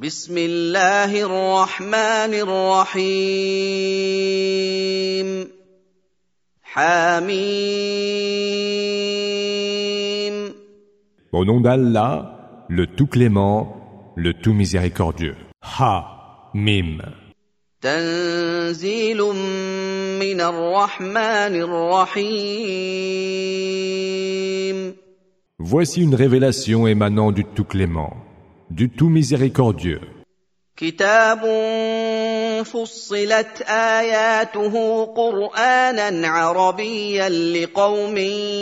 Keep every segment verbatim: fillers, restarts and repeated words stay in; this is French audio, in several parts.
بسم الله الرحمن الرحيم حميم. Au nom d'Allah, le tout clément, le tout miséricordieux. Ha, Mim. تنزيل من الرحمن الرحيم. Voici une révélation émanant du tout clément, du tout miséricordieux. كتاب فصلت آياته قرآنا عربيا لقوم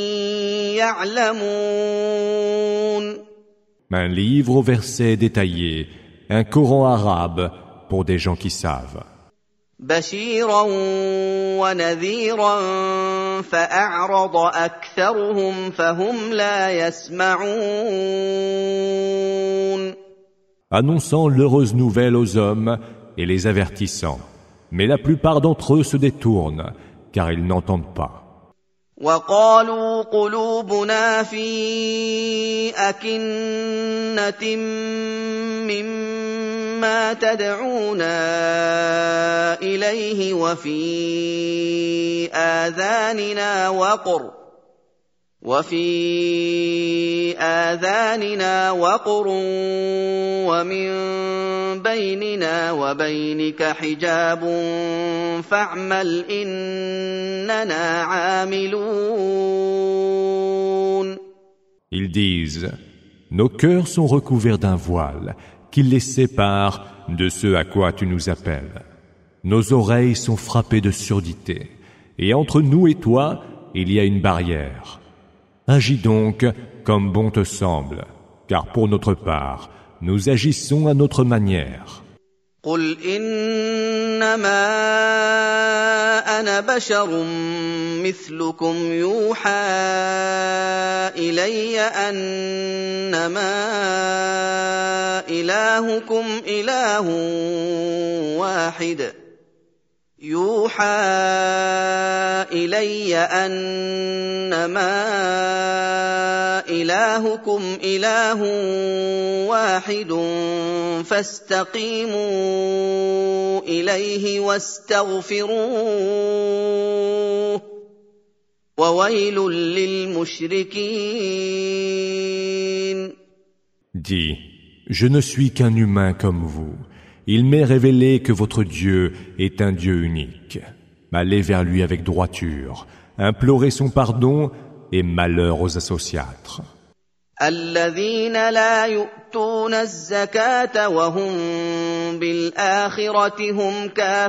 يعلمون. Un livre aux versets détaillés, un Coran arabe pour des gens qui savent. بشيرا ونذيرا فأعرض أكثرهم فهم لا يسمعون. Annonçant l'heureuse nouvelle aux hommes et les avertissant. Mais la plupart d'entre eux se détournent, car ils n'entendent pas. وقالوا قلوبنا في أكنة مما تدعونا إليه وفي آذاننا وقر وفي آذاننا وقر ومن بيننا وبينك حجاب فاعمل إننا عاملون. Ils disent, nos cœurs sont recouverts d'un voile qui les sépare de ce à quoi tu nous appelles. Nos oreilles sont frappées de surdité, et entre nous et toi, il y a une barrière. Agis donc comme bon te semble, car pour notre part, nous agissons à notre manière. قل إنما أنا بشر مثلكم يوحى إلي أنما إلهكم إله واحد يوحى إلي أنما إلهكم إله واحد فاستقيموا إليه واستغفروه وويل للمشركين. Dis, je ne suis qu'un humain comme vous. Il m'est révélé que votre Dieu est un Dieu unique. Allez vers lui avec droiture, implorez son pardon et malheur aux associatres. الذين لا يؤتون الزكاة وهم بالآخرة هم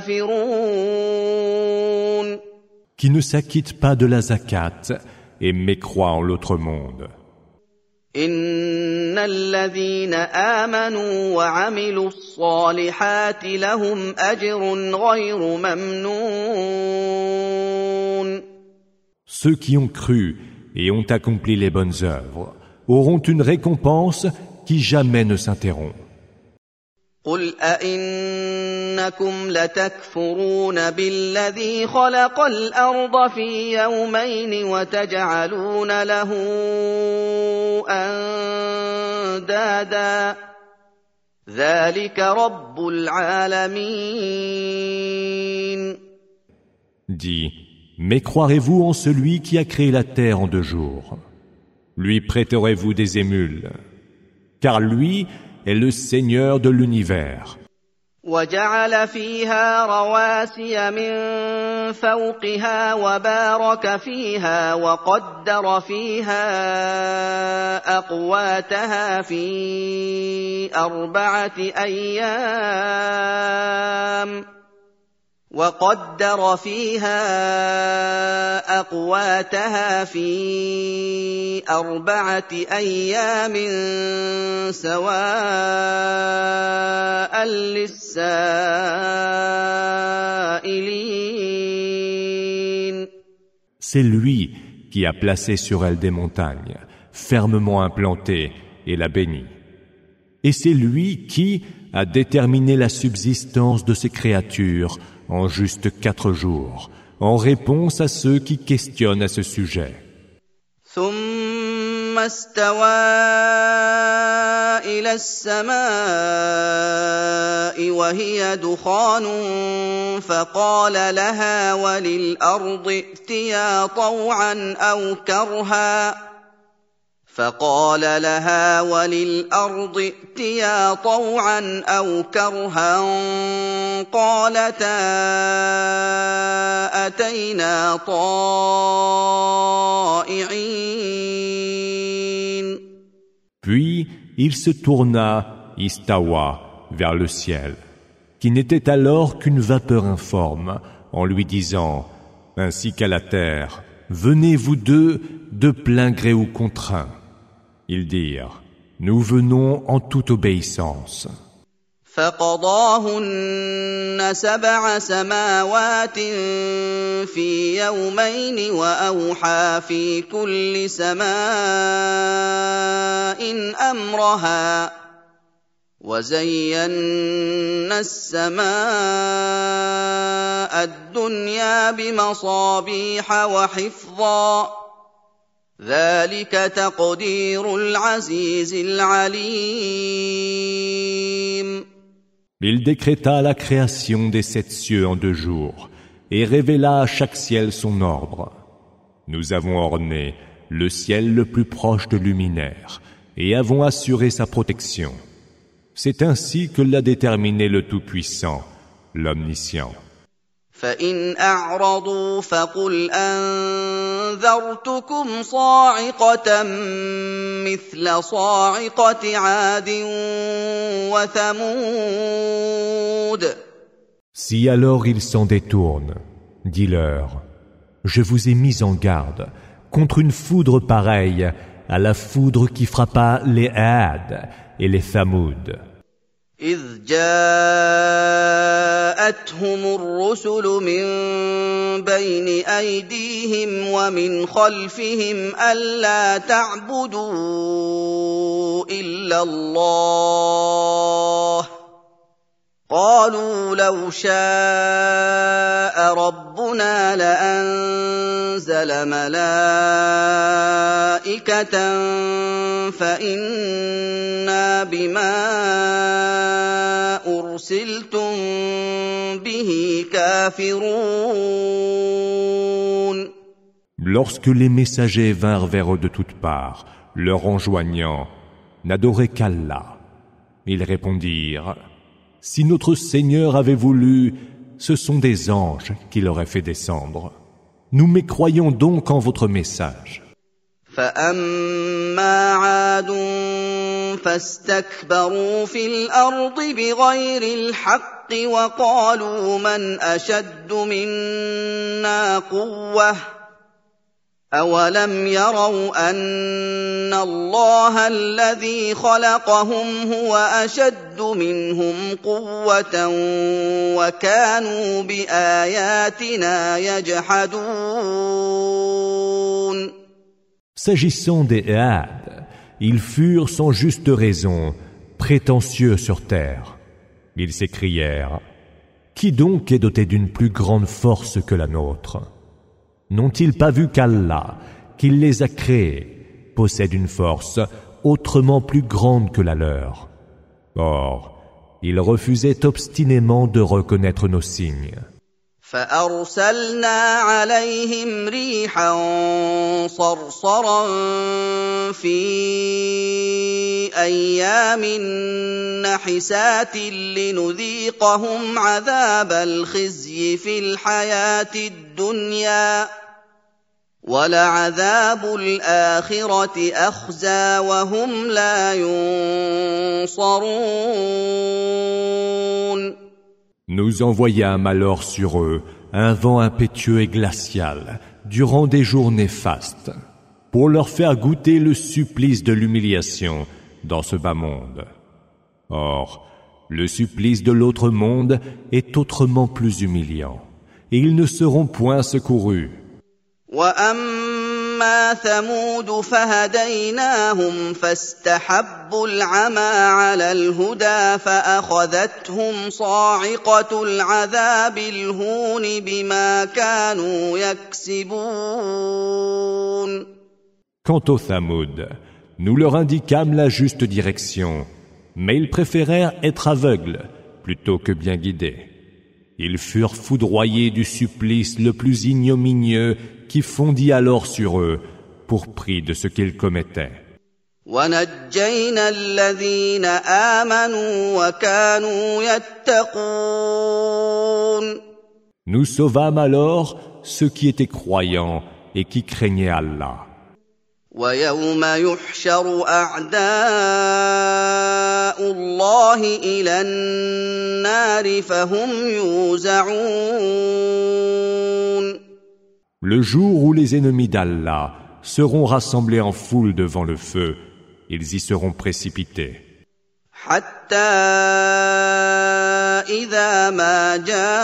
كافرون. Qui ne s'acquittent pas de la zakat et mécroient en l'autre monde. إن الذين آمنوا وعملوا الصالحات لهم أجر غير ممنون. Ceux qui ont cru et ont accompli les bonnes œuvres auront une récompense qui jamais ne s'interrompt. قل أئنكم لتكفرون بالذي خلق الأرض في يومين وتجعلون له أندادا ذلك رب العالمين. Dis, mais croirez-vous en celui qui a créé la terre en deux jours? Lui prêterez-vous des émules? Car lui est le Seigneur de l'univers. وجعل فيها رواسي من فوقها وبارك فيها وقدر فيها أقواتها في أربعة أيام وقدر فيها أقواتها في أربعة أيام سواء للسائلين. C'est lui qui a placé sur elle des montagnes, fermement implantées, et l'a bénie. Et c'est lui qui a déterminé la subsistance de ces créatures en juste quatre jours, en réponse à ceux qui questionnent à ce sujet. ثم استوى إلى السماء وهي دخان فقال لها وللأرض ائتيا طوعا أو كرها فقال لها وللأرض ائتيا طوعا أو كرها قالتا أتينا طائعين. Puis il se tourna, istawa, vers le ciel, qui n'était alors qu'une vapeur informe, en lui disant, ainsi qu'à la terre, venez vous deux de plein gré ou contraint. Ils dirent, nous venons en toute obéissance. فقضاهن سبع سماوات في يومين وأوحى في كل سماء أمرها وزينا السماء الدنيا بمصابيح وحفظا ذلك تقدير العزيز العليم. Il décréta la création des sept cieux en deux jours et révéla à chaque ciel son ordre. Nous avons orné le ciel le plus proche de luminaire et avons assuré sa protection. C'est ainsi que l'a déterminé le Tout-Puissant, l'Omniscient. فإن أعرضوا فقل أنذرتكم صاعقة مثل صاعقة عاد وثمود. Si alors ils s'en détournent, dis-leur, je vous ai mis en garde contre une foudre pareille à la foudre qui frappa les Aad et les Thamoud. إذ جاءتهم الرسل من بين أيديهم ومن خلفهم ألا تعبدوا إلا الله قالوا لو شاء ربنا لأنزل ملائكة فإنا بما أرسلتم به كافرون. Lorsque les messagers vinrent vers eux de toutes parts, leur enjoignant « N'adorez qu'Allah », ils répondirent « Si notre Seigneur avait voulu, ce sont des anges qui l'auraient fait descendre. Nous mécroyons donc en votre message. » فأما عاد فاستكبروا في الأرض بغير الحق وقالوا من أشد منا قوة أولم يروا أن الله الذي خلقهم هو أشد منهم قوة وكانوا بآياتنا يجحدون. S'agissant des Aad, ils furent sans juste raison prétentieux sur terre. Ils s'écrièrent « Qui donc est doté d'une plus grande force que la nôtre ? N'ont-ils pas vu qu'Allah, qui les a créés, possède une force autrement plus grande que la leur ? Or, ils refusaient obstinément de reconnaître nos signes. فأرسلنا عليهم ريحا صرصرا في أيام نحسات لنذيقهم عذاب الخزي في الحياة الدنيا ولعذاب الآخرة أخزى وهم لا ينصرون. Nous envoyâmes alors sur eux un vent impétueux et glacial durant des jours néfastes pour leur faire goûter le supplice de l'humiliation dans ce bas monde. Or, le supplice de l'autre monde est autrement plus humiliant et ils ne seront point secourus. وأما ثمود فهديناهم فاستحبوا العمى على الهدى فأخذتهم صاعقة العذاب الهون بما كانوا يكسبون. Quant aux Thamoud, nous leur indiquâmes la juste direction, mais ils préférèrent être aveugles plutôt que bien guidés. Ils furent foudroyés du supplice le plus ignominieux qui fondit alors sur eux pour prix de ce qu'ils commettaient. وَنَجَّيْنَا الَّذِينَ آمَنُوا وَكَانُوا يَتَّقُونَ. Nous sauvâmes alors ceux qui étaient croyants et qui craignaient Allah. وَيَوْمَ يُحْشَرُ أَعْدَاءُ اللَّهِ إِلَى النَّارِ فَهُمْ يُوزَعُونَ. Le jour où les ennemis d'Allah seront rassemblés en foule devant le feu, ils y seront précipités. حتى إذا ما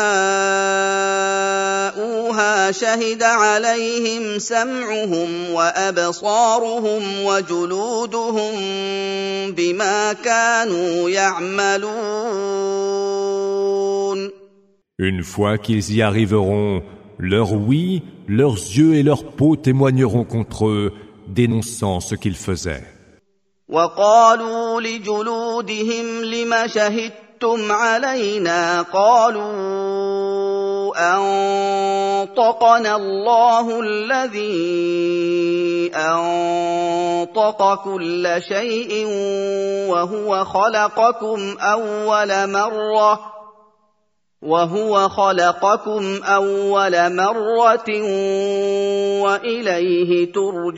جاءوها شهد عليهم سمعهم وأبصارهم وجلودهم بما كانوا يعملون. Une fois qu'ils y arriveront, leur ouïe, leurs yeux et leur peau témoigneront contre eux, dénonçant ce qu'ils faisaient. وقالوا لجلودهم لم شهدتم علينا قالوا أنطقنا الله الذي أنطق كل شيء وهو خلقكم أول مرة وهو خلقكم أول مرة وإليه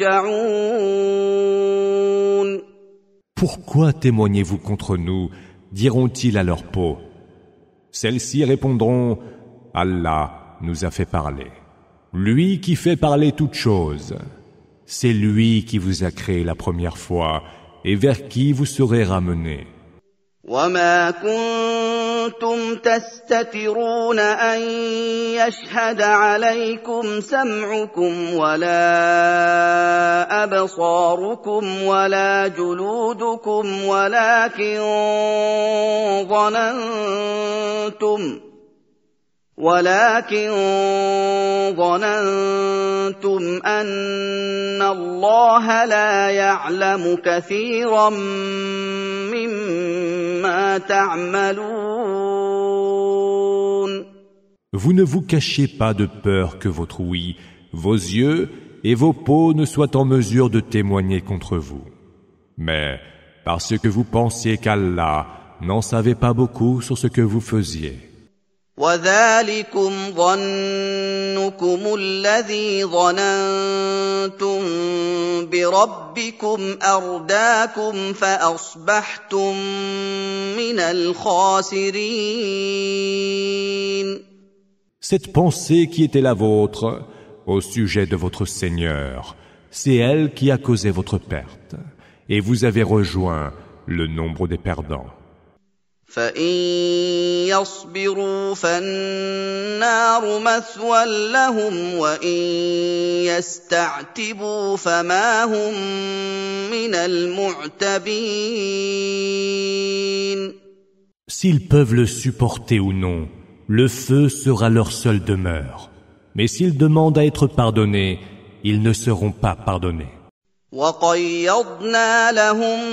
ترجعون. Pourquoi témoignez-vous contre nous, diront-ils à leur peau. Celles-ci répondront, Allah nous a fait parler. Lui qui fait parler toutes choses. C'est lui qui vous a créé la première fois et vers qui vous serez ramenés. وما كنتم تستترون أن يشهد عليكم سمعكم ولا أبصاركم ولا جلودكم ولكن ظننتم ولكن ظننتم أن الله لا يعلم كثيرا مما تعملون. Vous ne vous cachez pas de peur que votre ouïe, vos yeux et vos peaux ne soient en mesure de témoigner contre vous. Mais parce que vous pensiez qu'Allah n'en savait pas beaucoup sur ce que vous faisiez. وَذَلِكُمْ ظَنُّكُمُ الَّذِي ظَنَنتُم بِرَبِّكُمْ أَرْدَاكُمْ فَأَصْبَحْتُم مِّنَ الْخَاسِرِينَ. Cette pensée qui était la vôtre au sujet de votre Seigneur, c'est elle qui a causé votre perte, et vous avez rejoint le nombre des perdants. فَإِن يَصْبِرُوا فَالنَّارُ مَثْوًى لَّهُمْ وَإِن يَسْتَعْتِبُوا فَمَا هُم مِّنَ الْمُعْتَبِينَ. S'ils peuvent le supporter ou non, le feu sera leur seule demeure. Mais s'ils demandent à être pardonnés, ils ne seront pas pardonnés. وَقَيَّضْنَا لَهُمْ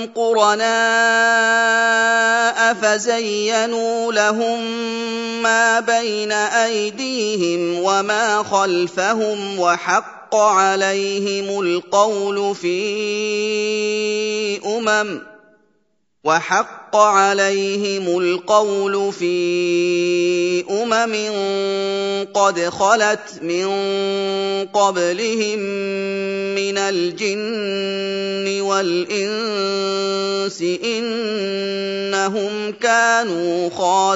قُرَنَاءَ فَزَيَّنُوا لَهُم مَّا بَيْنَ أَيْدِيهِمْ وَمَا خَلْفَهُمْ وَحَقَّ عَلَيْهِمُ الْقَوْلُ فِي أُمَمٍ وَحَقَّ عَلَيْهِمُ الْقَوْلُ فِي أُمَمٍ قَدْ خَلَتْ مِن قَبْلِهِم مِّنَ الْجِنِّ وَالْإِنسِ إِنَّهُمْ كَانُوا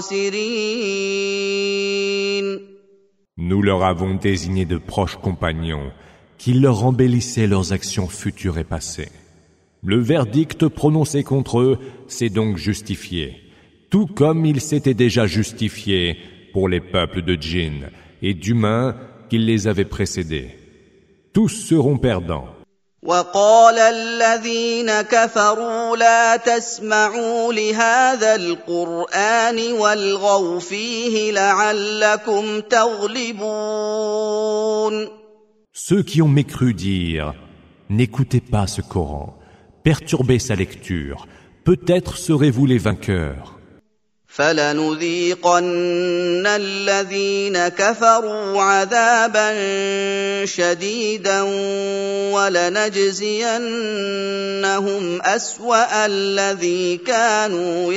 خَاسِرِينَ. Nous leur avons désigné de proches compagnons qui leur embellissaient leurs actions futures et passées. Le verdict prononcé contre eux s'est donc justifié, tout comme il s'était déjà justifié pour les peuples de djinns et d'humains qui les avaient précédés. Tous seront perdants. وَقَالَ الَّذِينَ كَفَرُوا لَا تَسْمَعُوا لِهَٰذَا الْقُرْآنِ وَالْغَوْا فِيهِ لَعَلَّكُمْ تَغْلِبُونَ. Ceux qui ont mécru dirent, n'écoutez pas ce Coran, perturbez sa lecture. Peut-être serez-vous les vainqueurs. فلنذيقن الذين كفروا عذابا شديدا ولنجزينهم أسوأ الذي كانوا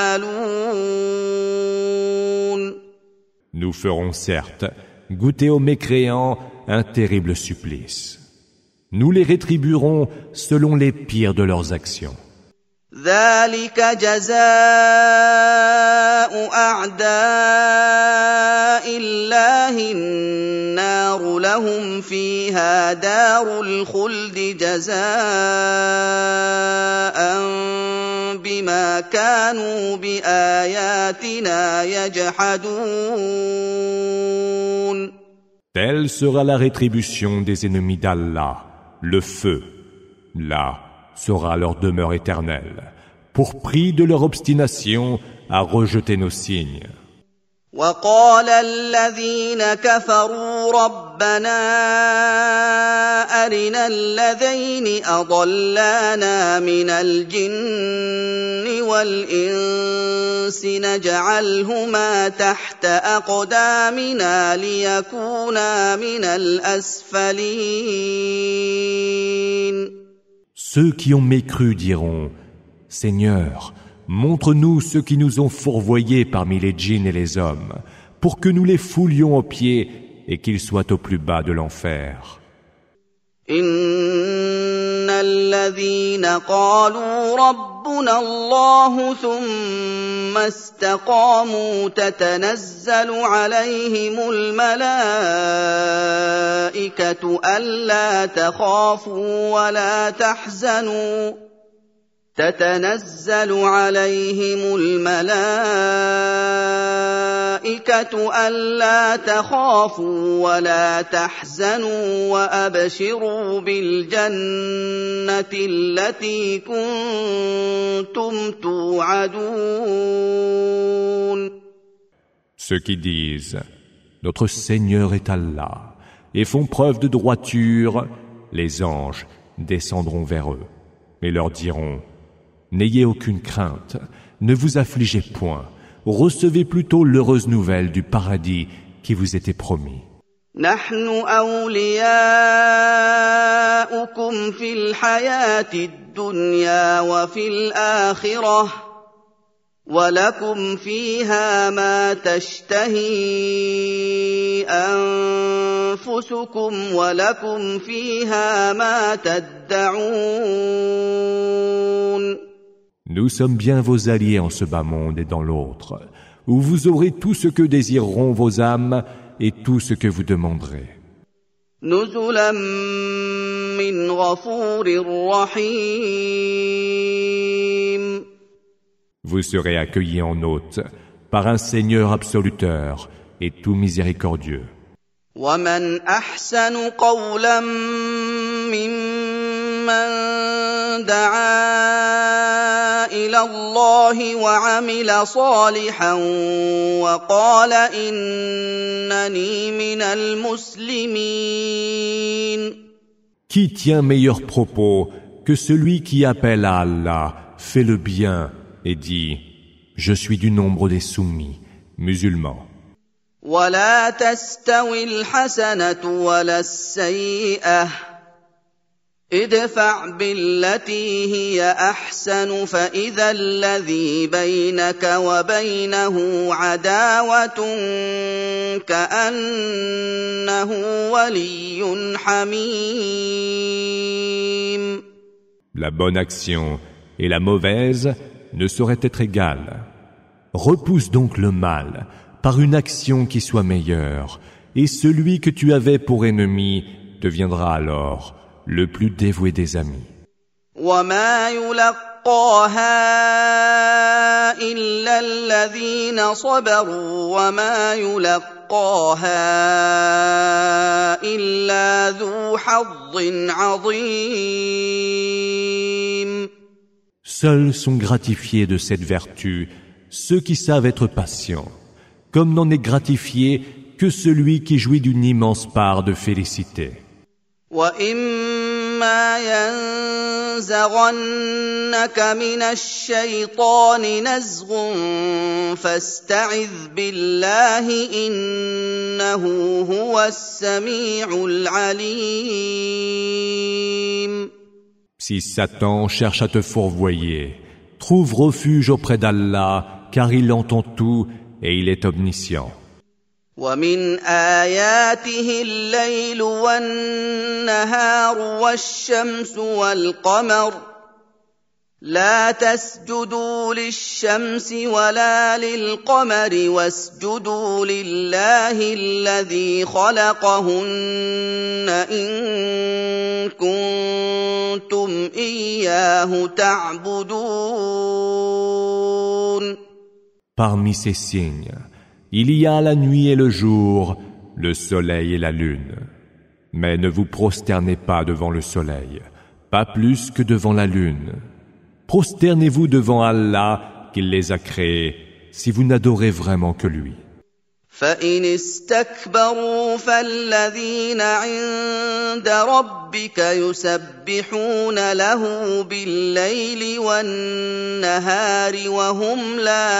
يعملون. Nous ferons certes goûter aux mécréants un terrible supplice. Nous les rétribuerons selon les pires de leurs actions. ذلك جزاء أعداء الله النار لهم فيها دار الخلد جزاء بما كانوا بآياتنا يجحدون. Telle sera la rétribution des ennemis d'Allah, le feu. Là sera leur demeure éternelle, pour prix de leur obstination à rejeter nos signes. وقال الذين كفروا ربنا أرنا الذين أضلانا من الجن والإنس نجعلهما تحت أقدامنا ليكونا من الأسفلين. Ceux qui ont mécru diront, Seigneur, montre-nous ceux qui nous ont fourvoyés parmi les djinns et les hommes, pour que nous les foulions aux pieds et qu'ils soient au plus bas de l'enfer. إن الذين قالوا ربنا الله ثم استقاموا تتنزل عليهم الملائكة ألا تخافوا ولا تحزنوا تتنزل عليهم الملائكة ألا تخافوا ولا تحزنوا وأبشروا بالجنة التي كنتم توعدون. Ceux qui disent « Notre Seigneur est Allah » et font preuve de droiture, les anges descendront vers eux et leur diront « N'ayez aucune crainte, ne vous affligez point, recevez plutôt l'heureuse nouvelle du paradis qui vous était promis. نحن أولياؤكم في الحياة الدنيا وفي الآخرة ولكم فيها ما تشتهي أنفسكم ولكم فيها ما تدعون. Nous sommes bien vos alliés en ce bas monde et dans l'autre, où vous aurez tout ce que désireront vos âmes et tout ce que vous demanderez. نزلا من غفور رحيم. Vous serez accueillis en hôte par un Seigneur absoluteur et tout miséricordieux. ومن أحسن قولا ممن دعا إلى الله وعمل صالحا وقال إنني من المسلمين. Qui tient meilleur propos que celui qui appelle à Allah, fait le bien et dit « Je suis du nombre des soumis, musulmans ». ولا تستوي الحسنة ولا السيئة ادفع بالتي هي أحسن فإذا الذي بينك وبينه عداوة كأنه ولي حميم. La bonne action et la mauvaise ne sauraient être égales. Repousse donc le mal par une action qui soit meilleure, et celui que tu avais pour ennemi deviendra alors le plus dévoué des amis. وما يلقاها إلا الذين صبروا وما يلقاها إلا ذو حظ عظيم. Seuls sont gratifiés de cette vertu ceux qui savent être patients, comme n'en est gratifié que celui qui jouit d'une immense part de félicité. وإما إِمَّا يَنزَغَنَّكَ مِنَ الشَّيْطَانِ نَزْغٌ فَاسْتَعِذْ بِاللَّهِ إِنَّهُ هُوَ السَّمِيعُ الْعَلِيمُ. Si Satan cherche à te fourvoyer, trouve refuge auprès d'Allah, car il entend tout et il est omniscient. وَمِنْ آيَاتِهِ اللَّيْلُ وَالنَّهَارُ وَالشَّمْسُ وَالْقَمَرُ لَا تَسْجُدُوا لِلشَّمْسِ وَلَا لِلْقَمَرِ وَاسْجُدُوا لِلَّهِ الَّذِي خَلَقَهُنَّ إِن كُنتُمْ إِيَّاهُ تَعْبُدُونَ. Parmi ces signes, il y a la nuit et le jour, le soleil et la lune. Mais ne vous prosternez pas devant le soleil, pas plus que devant la lune. Prosternez-vous devant Allah qui les a créés, si vous n'adorez vraiment que lui. فَإِنِ اسْتَكْبَرُوا فَالَّذِينَ عِندَ رَبِّكَ يُسَبِّحُونَ لَهُ بِاللَّيْلِ وَالنَّهَارِ وَهُمْ لَا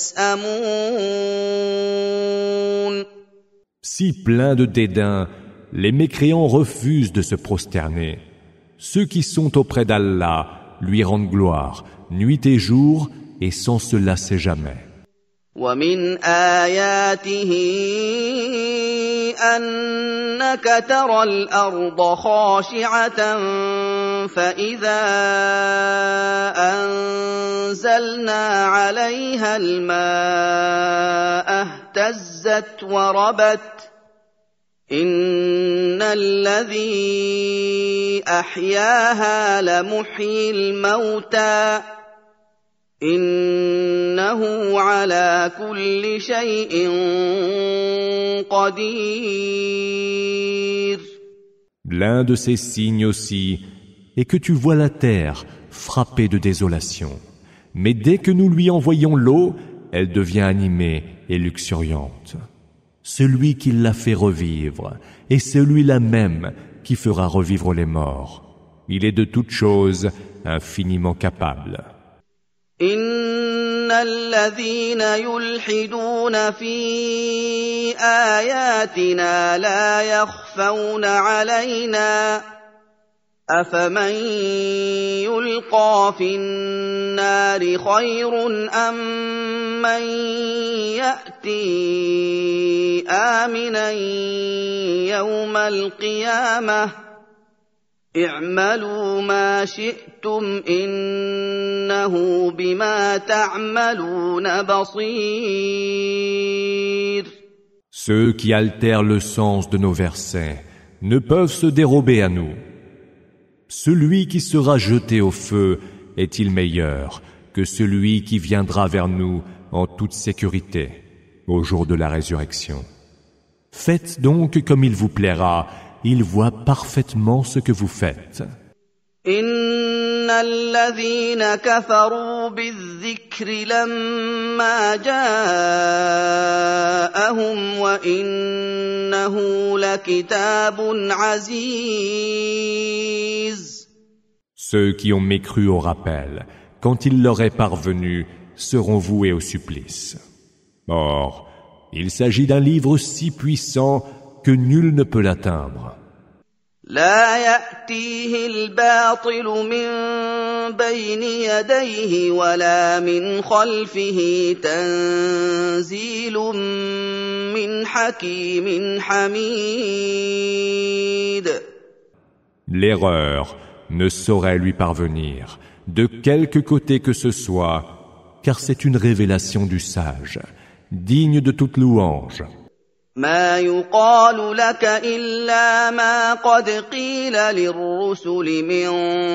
يَسْأَمُونَ. Si plein de dédain, les mécréants refusent de se prosterner. Ceux qui sont auprès d'Allah lui rendent gloire, nuit et jour, et sans se lasser jamais. وَمِنْ آيَاتِهِ أَنَّكَ تَرَى الْأَرْضَ خَاشِعَةً فَإِذَا أَنزَلْنَا عَلَيْهَا الْمَاءَ اهْتَزَّتْ وَرَبَتْ إِنَّ الَّذِي أَحْيَاهَا لَمُحْيِي الْمَوْتَىٰ إِنَّهُ عَلَىٰ كُلِّ شَيْءٍ قَدِيرٌ. L'un de ces signes aussi est que tu vois la terre frappée de désolation. Mais dès que nous lui envoyons l'eau, elle devient animée et luxuriante. Celui qui l'a fait revivre est celui-là même qui fera revivre les morts. Il est de toutes choses infiniment capable. إِنَّ الَّذِينَ يُلْحِدُونَ فِي آيَاتِنَا لَا يَخْفَوْنَ عَلَيْنَا أَفَمَن يُلْقَىٰ فِي النَّارِ خَيْرٌ أَم مَّن يَأْتِي آمِنًا يَوْمَ الْقِيَامَةِ اعْمَلُوا مَا شِئْتُمْ إِنَّهُ بِمَا تَعْمَلُونَ بَصِيرٌ. Ceux qui altèrent le sens de nos versets ne peuvent se dérober à nous. Celui qui sera jeté au feu est-il meilleur que celui qui viendra vers nous en toute sécurité au jour de la résurrection? Faites donc comme il vous plaira. Il voit parfaitement ce que vous faites. إِنَّ الَّذِينَ كَفَرُوا بِالذِّكْرِ لَمَّا جَاءَهُمْ وَإِنَّهُ لَكِتَابٌ عَزِيزٌ. Ceux qui ont mécru au rappel, quand il leur est parvenu, seront voués au supplice. Or, il s'agit d'un livre si puissant que nul ne peut l'atteindre. لا يأتيه الباطل من بين يديه ولا من خلفه تنزيل من حكيم حميد. L'erreur ne saurait lui parvenir, de quelque côté que ce soit, car c'est une révélation du sage, digne de toute louange. ما يقال لك إلا ما قد قيل للرسل من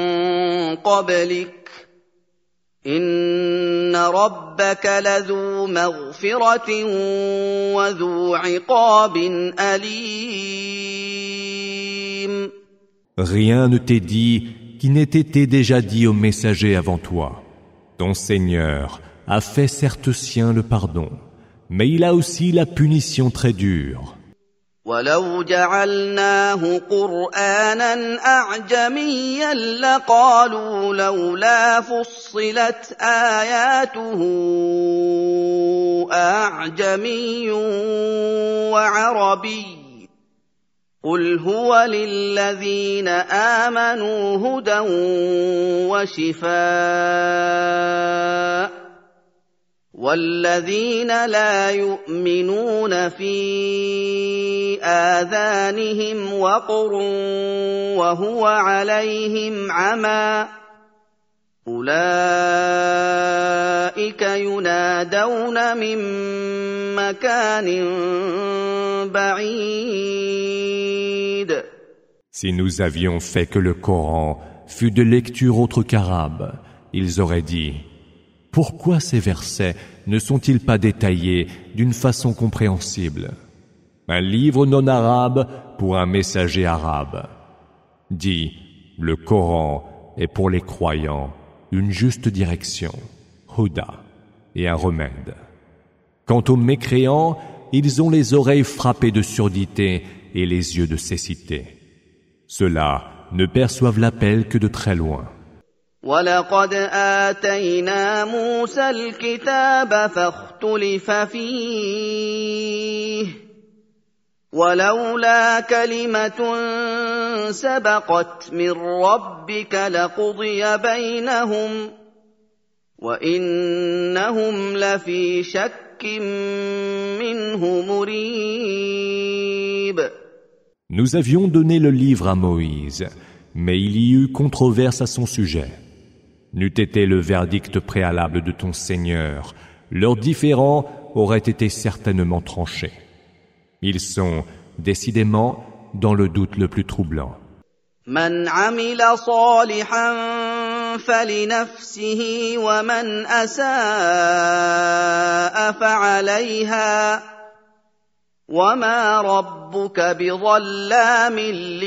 قبلك إن ربك لذو مغفرة وذو عقاب أليم. Rien ne t'est dit qui n'ait été déjà dit aux messagers avant toi. Ton Seigneur a fait certes sien le pardon, mais il a aussi la punition très dure. ولو جعلناه قرآنا أعجميا لقالوا لولا فصلت آياته أعجمي وعربي قل هو للذين آمنوا هدى وشفاء والذين لا يؤمنون في آذانهم وقر وهو عليهم عمى أولئك ينادون من مكان بعيد. Si nous avions fait que le Coran fût de lecture autre qu'arabe, ils auraient dit: pourquoi ces versets ne sont-ils pas détaillés d'une façon compréhensible? Un livre non arabe pour un messager arabe. Dis, le Coran est pour les croyants une juste direction, huda, et un remède. Quant aux mécréants, ils ont les oreilles frappées de surdité et les yeux de cécité. Ceux-là ne perçoivent l'appel que de très loin. وَلَقَدْ آتَيْنَا مُوسَى الْكِتَابَ فَاخْتُلِفَ فِيهِ وَلَوْلَا كَلِمَةٌ سَبَقَتْ مِنْ رَبِّكَ لَقُضِيَ بَيْنَهُمْ وَإِنَّهُمْ لَفِي شَكٍّ مِّنْهُ مُرِيبٍ. Nous avions donné le livre à Moïse, mais il y eut controverse à son sujet. N'eût été le verdict préalable de ton Seigneur, leurs différends auraient été certainement tranchés. Ils sont, décidément, dans le doute le plus troublant. من عمل صالحا فلنفسه ومن أساء فعليها وما ربك بظلام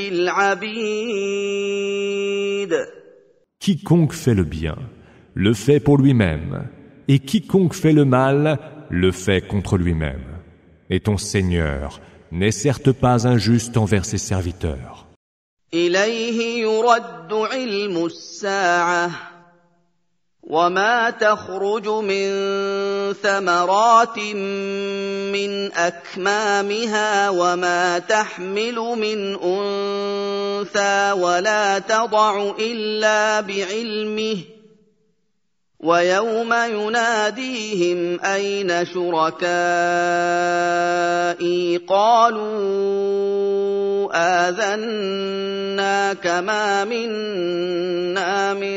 للعبيد. Quiconque fait le bien, le fait pour lui-même, et quiconque fait le mal, le fait contre lui-même. Et ton Seigneur n'est certes pas injuste envers ses serviteurs. إليه يرد علم الساعة وما تخرج من ثمرات من أكمامها وما تحمل من أنثى ولا تضع إلا بعلمه ويوم يناديهم أين شركائي قالوا آذناك ما منا من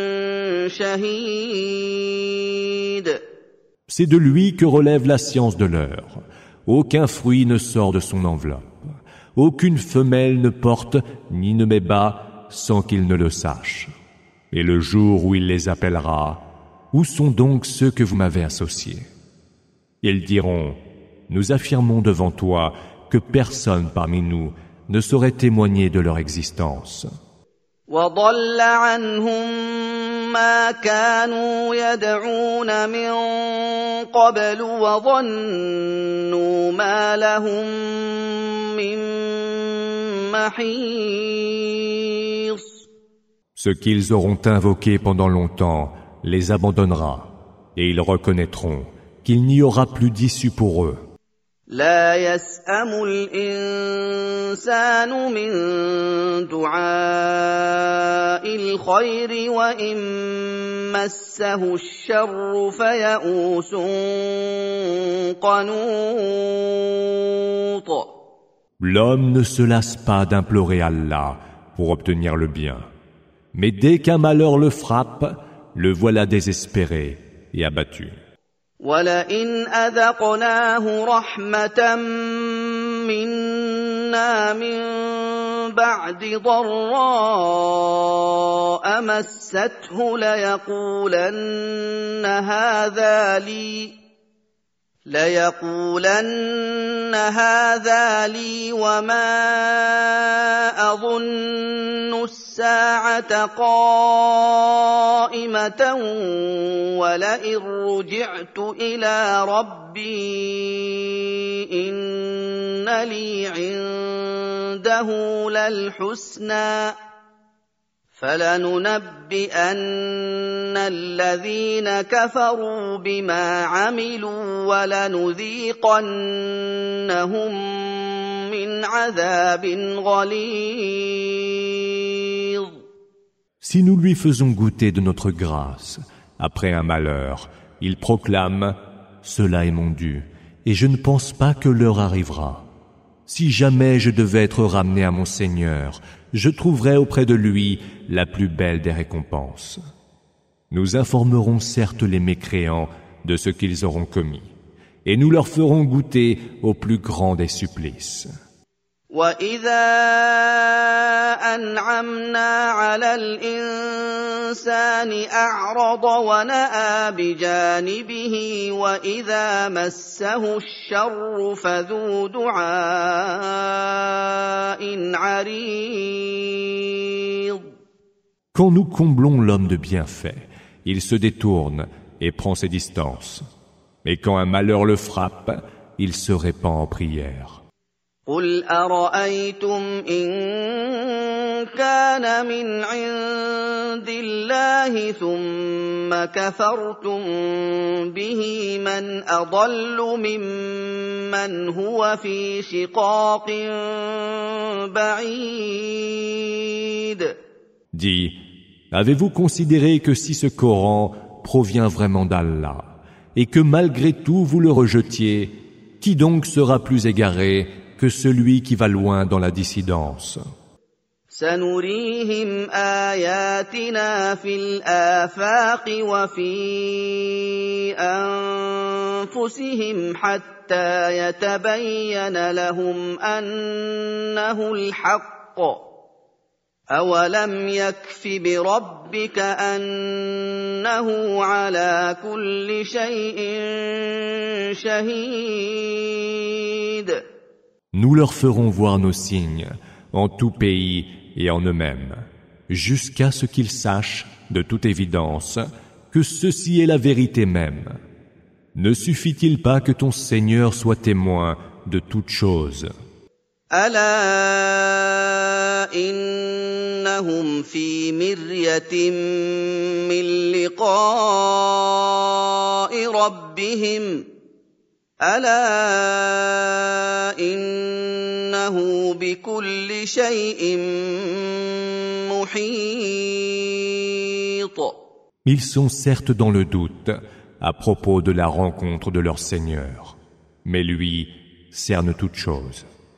شهيد. C'est de lui que relève la science de l'heure. Aucun fruit ne sort de son enveloppe. Aucune femelle ne porte ni ne met bas sans qu'il ne le sache. Et le jour où il les appellera, où sont donc ceux que vous m'avez associés? Ils diront: nous affirmons devant toi que personne parmi nous ne saurait témoigner de leur existence. وَضَلَّ عَنْهُمْ مَا كَانُوا يَدْعُونَ مِنْ قَبْلُ وَظَنُّوا مَا لَهُمْ مِنْ مَحِيصٍ. Ce qu'ils auront invoqué pendant longtemps les abandonnera, et ils reconnaîtront qu'il n'y aura plus d'issue pour eux. لا يسأم الإنسان من دعاء الخير وإن مسه الشر فيئوس قنوط. L'homme ne se lasse pas d'implorer Allah pour obtenir le bien, mais dès qu'un malheur le frappe, le voilà désespéré et abattu. وَلَئِنْ أَذَقْنَاهُ رَحْمَةً مِنَّا مِنْ بَعْدِ ضَرَّاءَ مَسَّتْهُ لَيَقُولَنَّ هَذَا لِي لَيَقُولَنَّ هَذَا لِي وَمَا أَظُنُّ السَّاعَةَ قَائِمَةً وَلَئِن رُّجِعْتُ إِلَىٰ رَبِّي إِنَّ لي عنده للحسنى فلننبئن الذين كفروا بما عملوا ولنذيقنهم من عذاب غليظ. Si nous lui faisons goûter de notre grâce, après un malheur, il proclame « Cela est mon dû, et je ne pense pas que l'heure arrivera. Si jamais je devais être ramené à mon Seigneur, je trouverais auprès de lui la plus belle des récompenses. Nous informerons certes les mécréants de ce qu'ils auront commis, et nous leur ferons goûter au plus grand des supplices. وَإِذَا أَنْعَمْنَا عَلَى الْإِنسَانِ أَعْرَضَ وَنَأَىٰ بِجَانِبِهِ وَإِذَا مَسَّهُ الشَّرُّ فَذُو دُعَاءٍ عَرِيضٍ. Quand nous comblons l'homme de bienfaits, il se détourne et prend ses distances. Mais quand un malheur le frappe, il se répand en prière. قُلْ أَرَأَيْتُمْ إِن كَانَ مِنْ عِندِ اللَّهِ ثُمَّ كَفَرْتُم بِهِ مَنْ أَضَلُّ مِمَّنْ هُوَ فِي شِقَاقٍ بَعِيدٍ. Dis, avez-vous considéré que si ce Coran provient vraiment d'Allah, et que malgré tout vous le rejetiez, qui donc sera plus égaré que celui qui va loin dans la dissidence? سنريهم آياتنا في الآفاق وفي أنفسهم حتى يتبين لهم أنه الحق أولم يكف بربك أنه على كل شيء شهيد. Nous leur ferons voir nos signes en tout pays et en eux-mêmes, jusqu'à ce qu'ils sachent, de toute évidence, que ceci est la vérité même. Ne suffit-il pas que ton Seigneur soit témoin de toutes choses? ألا إنهم في مرية من لقاء ربهم ألا إنه بكل شيء محيط. Ils sont certes dans le doute à propos de la rencontre de leur Seigneur, mais lui cerne toutes choses.